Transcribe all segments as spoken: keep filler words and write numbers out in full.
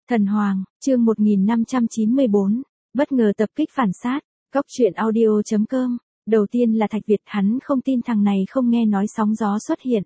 Thần Hoàng, chương một nghìn năm trăm chín mươi bốn, bất ngờ tập kích phản sát, góc truyện audio chấm com. Đầu tiên là Thạch Việt, hắn không tin thằng này không nghe nói sóng gió xuất hiện.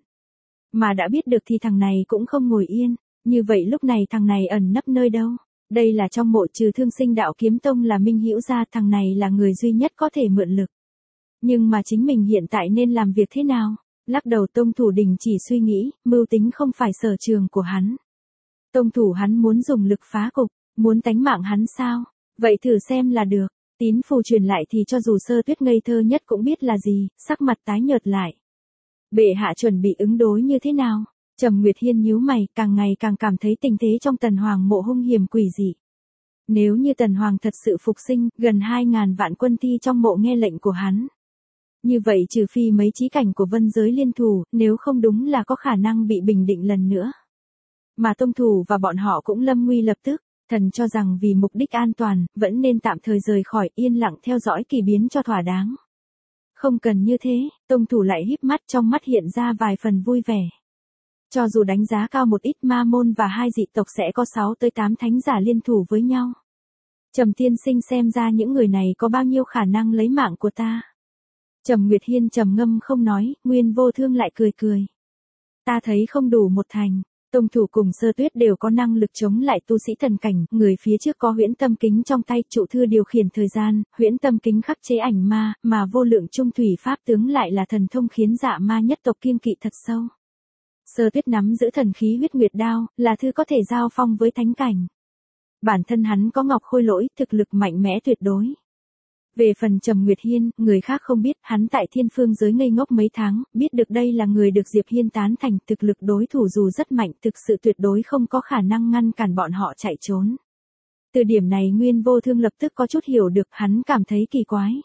Mà đã biết được thì thằng này cũng không ngồi yên, như vậy lúc này thằng này ẩn nấp nơi đâu? Đây là trong mộ trừ Thương Sinh Đạo Kiếm Tông là Minh Hữu gia, thằng này là người duy nhất có thể mượn lực. Nhưng mà chính mình hiện tại nên làm việc thế nào? Lắc đầu tông thủ đình chỉ suy nghĩ, mưu tính không phải sở trường của hắn. Tông thủ hắn muốn dùng lực phá cục, muốn tánh mạng hắn sao? Vậy thử xem là được. Tín phù truyền lại thì cho dù Sơ Tuyết ngây thơ nhất cũng biết là gì, sắc mặt tái nhợt lại. Bệ hạ chuẩn bị ứng đối như thế nào? Trầm Nguyệt Hiên nhíu mày, càng ngày càng cảm thấy tình thế trong Tần Hoàng mộ hung hiểm quỷ dị. Nếu như Tần Hoàng thật sự phục sinh, gần hai ngàn vạn quân thi trong mộ nghe lệnh của hắn. Như vậy trừ phi mấy chí cảnh của vân giới liên thủ, nếu không đúng là có khả năng bị bình định lần nữa. Mà tông thủ và bọn họ cũng lâm nguy lập tức, thần cho rằng vì mục đích an toàn, vẫn nên tạm thời rời khỏi, yên lặng theo dõi kỳ biến cho thỏa đáng. Không cần như thế, tông thủ lại híp mắt, trong mắt hiện ra vài phần vui vẻ. Cho dù đánh giá cao một ít, ma môn và hai dị tộc sẽ có sáu tới tám thánh giả liên thủ với nhau. Trầm tiên sinh xem ra những người này có bao nhiêu khả năng lấy mạng của ta. Trầm Nguyệt Hiên trầm ngâm không nói, Nguyên Vô Thương lại cười cười. Ta thấy không đủ một thành. Tông thủ cùng Sơ Tuyết đều có năng lực chống lại tu sĩ thần cảnh, người phía trước có huyễn tâm kính trong tay, trụ thư điều khiển thời gian, huyễn tâm kính khắc chế ảnh ma, mà vô lượng trung thủy pháp tướng lại là thần thông khiến dạ ma nhất tộc kiêng kỵ thật sâu. Sơ Tuyết nắm giữ thần khí huyết nguyệt đao, là thứ có thể giao phong với thánh cảnh. Bản thân hắn có ngọc khôi lỗi, thực lực mạnh mẽ tuyệt đối. Về phần Trầm Nguyệt Hiên, người khác không biết, hắn tại thiên phương giới ngây ngốc mấy tháng, biết được đây là người được Diệp Hiên tán thành, thực lực đối thủ dù rất mạnh, thực sự tuyệt đối không có khả năng ngăn cản bọn họ chạy trốn. Từ điểm này Nguyên Vô Thương lập tức có chút hiểu được, hắn cảm thấy kỳ quái.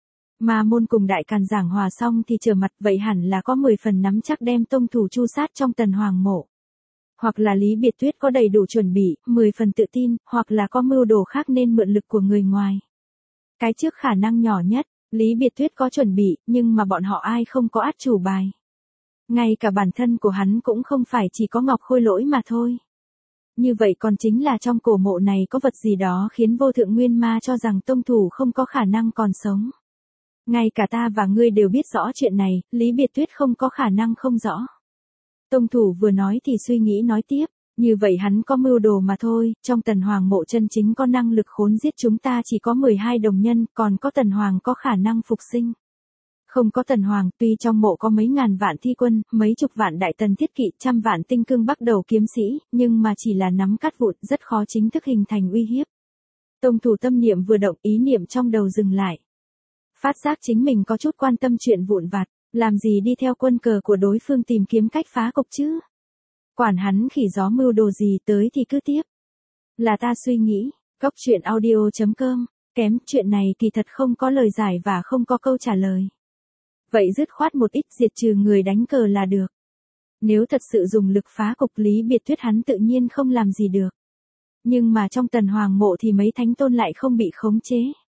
Ma môn cùng Đại Càn giảng hòa xong thì trở mặt, vậy hẳn là có mười phần nắm chắc đem tông thủ chu sát trong Tần Hoàng mộ. Hoặc là Lý Biệt Tuyết có đầy đủ chuẩn bị, mười phần tự tin, hoặc là có mưu đồ khác nên mượn lực của người ngoài. Cái trước khả năng nhỏ nhất, Lý Biệt Tuyết có chuẩn bị, nhưng mà bọn họ ai không có át chủ bài. Ngay cả bản thân của hắn cũng không phải chỉ có ngọc khôi lỗi mà thôi. Như vậy còn chính là trong cổ mộ này có vật gì đó khiến Vô Thượng Nguyên Ma cho rằng tông thủ không có khả năng còn sống. Ngay cả ta và ngươi đều biết rõ chuyện này, Lý Biệt Tuyết không có khả năng không rõ. Tông thủ vừa nói thì suy nghĩ nói tiếp. Như vậy hắn có mưu đồ mà thôi, trong Tần Hoàng mộ chân chính có năng lực khốn giết chúng ta chỉ có mười hai đồng nhân, còn có Tần Hoàng có khả năng phục sinh. Không có Tần Hoàng, tuy trong mộ có mấy ngàn vạn thi quân, mấy chục vạn đại tần thiết kỵ, trăm vạn tinh cương bắt đầu kiếm sĩ, nhưng mà chỉ là nắm cát vụn, rất khó chính thức hình thành uy hiếp. Tông thủ tâm niệm vừa động, ý niệm trong đầu dừng lại. Phát giác chính mình có chút quan tâm chuyện vụn vặt, làm gì đi theo quân cờ của đối phương tìm kiếm cách phá cục chứ? Quản hắn khỉ gió mưu đồ gì, tới thì cứ tiếp. Là ta suy nghĩ, góc truyện audio chấm com, kém, chuyện này kỳ thật không có lời giải và không có câu trả lời. Vậy dứt khoát một ít, diệt trừ người đánh cờ là được. Nếu thật sự dùng lực phá cục, Lý Biệt Tuyết hắn tự nhiên không làm gì được. Nhưng mà trong Tần Hoàng mộ thì mấy thánh tôn lại không bị khống chế.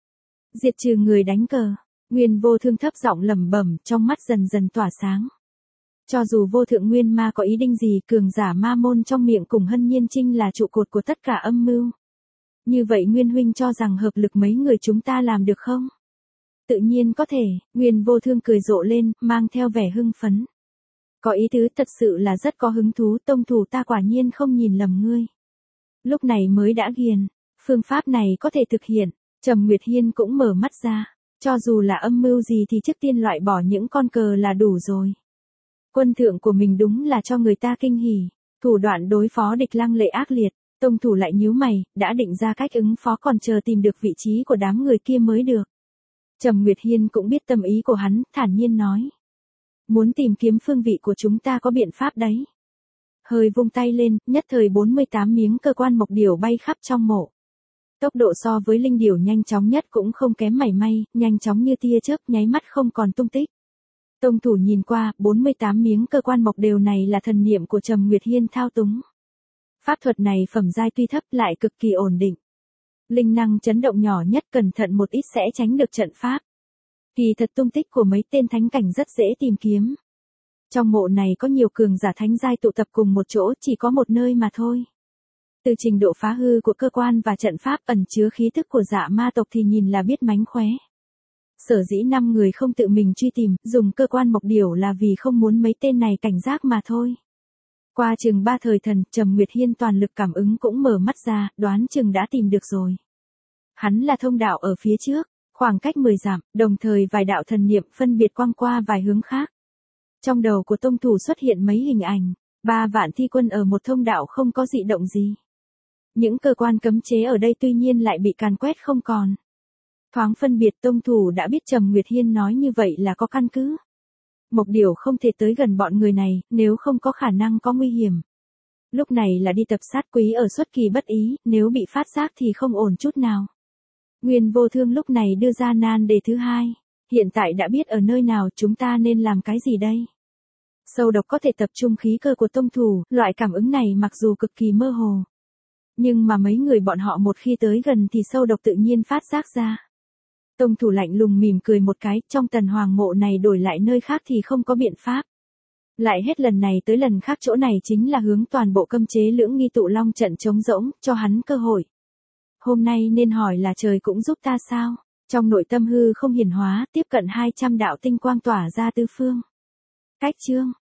Diệt trừ người đánh cờ, Nguyên Vô Thương thấp giọng lẩm bẩm, trong mắt dần dần tỏa sáng. Cho dù Vô Thượng Nguyên Ma có ý định gì, cường giả ma môn trong miệng cùng Hân Nhiên Trinh là trụ cột của tất cả âm mưu. Như vậy Nguyên huynh cho rằng hợp lực mấy người chúng ta làm được không? Tự nhiên có thể, Nguyên Vô Thương cười rộ lên, mang theo vẻ hưng phấn. Có ý tứ, thật sự là rất có hứng thú, tông thủ ta quả nhiên không nhìn lầm ngươi. Lúc này mới đã ghiền, phương pháp này có thể thực hiện, Trầm Nguyệt Hiên cũng mở mắt ra, cho dù là âm mưu gì thì trước tiên loại bỏ những con cờ là đủ rồi. Quân thượng của mình đúng là cho người ta kinh hỉ, thủ đoạn đối phó địch lăng lệ ác liệt, tông thủ lại nhíu mày, đã định ra cách ứng phó còn chờ tìm được vị trí của đám người kia mới được. Trầm Nguyệt Hiên cũng biết tâm ý của hắn, thản nhiên nói. Muốn tìm kiếm phương vị của chúng ta có biện pháp đấy. Hơi vung tay lên, nhất thời bốn mươi tám miếng cơ quan mộc điểu bay khắp trong mộ. Tốc độ so với linh điểu nhanh chóng nhất cũng không kém mảy may, nhanh chóng như tia chớp, nháy mắt không còn tung tích. Tông thủ nhìn qua, bốn mươi tám miếng cơ quan mộc đều này là thần niệm của Trầm Nguyệt Hiên thao túng. Pháp thuật này phẩm giai tuy thấp lại cực kỳ ổn định. Linh năng chấn động nhỏ nhất cẩn thận một ít sẽ tránh được trận pháp. Kỳ thật tung tích của mấy tên thánh cảnh rất dễ tìm kiếm. Trong mộ này có nhiều cường giả thánh giai tụ tập cùng một chỗ, chỉ có một nơi mà thôi. Từ trình độ phá hư của cơ quan và trận pháp ẩn chứa khí tức của dạ ma tộc thì nhìn là biết mánh khóe. Sở dĩ năm người không tự mình truy tìm, dùng cơ quan mộc điểu là vì không muốn mấy tên này cảnh giác mà thôi. Qua chừng ba thời thần, Trầm Nguyệt Hiên toàn lực cảm ứng cũng mở mắt ra, đoán chừng đã tìm được rồi. Hắn là thông đạo ở phía trước, khoảng cách mười dặm, đồng thời vài đạo thần niệm phân biệt quang qua vài hướng khác. Trong đầu của tông thủ xuất hiện mấy hình ảnh, ba vạn thi quân ở một thông đạo không có dị động gì. Những cơ quan cấm chế ở đây tuy nhiên lại bị càn quét không còn. Thoáng phân biệt tông thủ đã biết Trầm Nguyệt Hiên nói như vậy là có căn cứ. Mộc điểu không thể tới gần bọn người này, nếu không có khả năng có nguy hiểm. Lúc này là đi tập sát quý ở xuất kỳ bất ý, nếu bị phát giác thì không ổn chút nào. Nguyên Vô Thương lúc này đưa ra nan đề thứ hai. Hiện tại đã biết ở nơi nào chúng ta nên làm cái gì đây? Sâu độc có thể tập trung khí cơ của tông thủ, loại cảm ứng này mặc dù cực kỳ mơ hồ. Nhưng mà mấy người bọn họ một khi tới gần thì sâu độc tự nhiên phát giác ra. Tông thủ lạnh lùng mỉm cười một cái, trong tần hoàng mộ này đổi lại nơi khác thì không có biện pháp. Lại hết lần này tới lần khác chỗ này chính là hướng toàn bộ cấm chế lưỡng nghi tụ long trận trống rỗng, cho hắn cơ hội. Hôm nay nên hỏi là trời cũng giúp ta sao? Trong nội tâm hư không hiển hóa, tiếp cận hai trăm đạo tinh quang tỏa ra tứ phương. Cách chương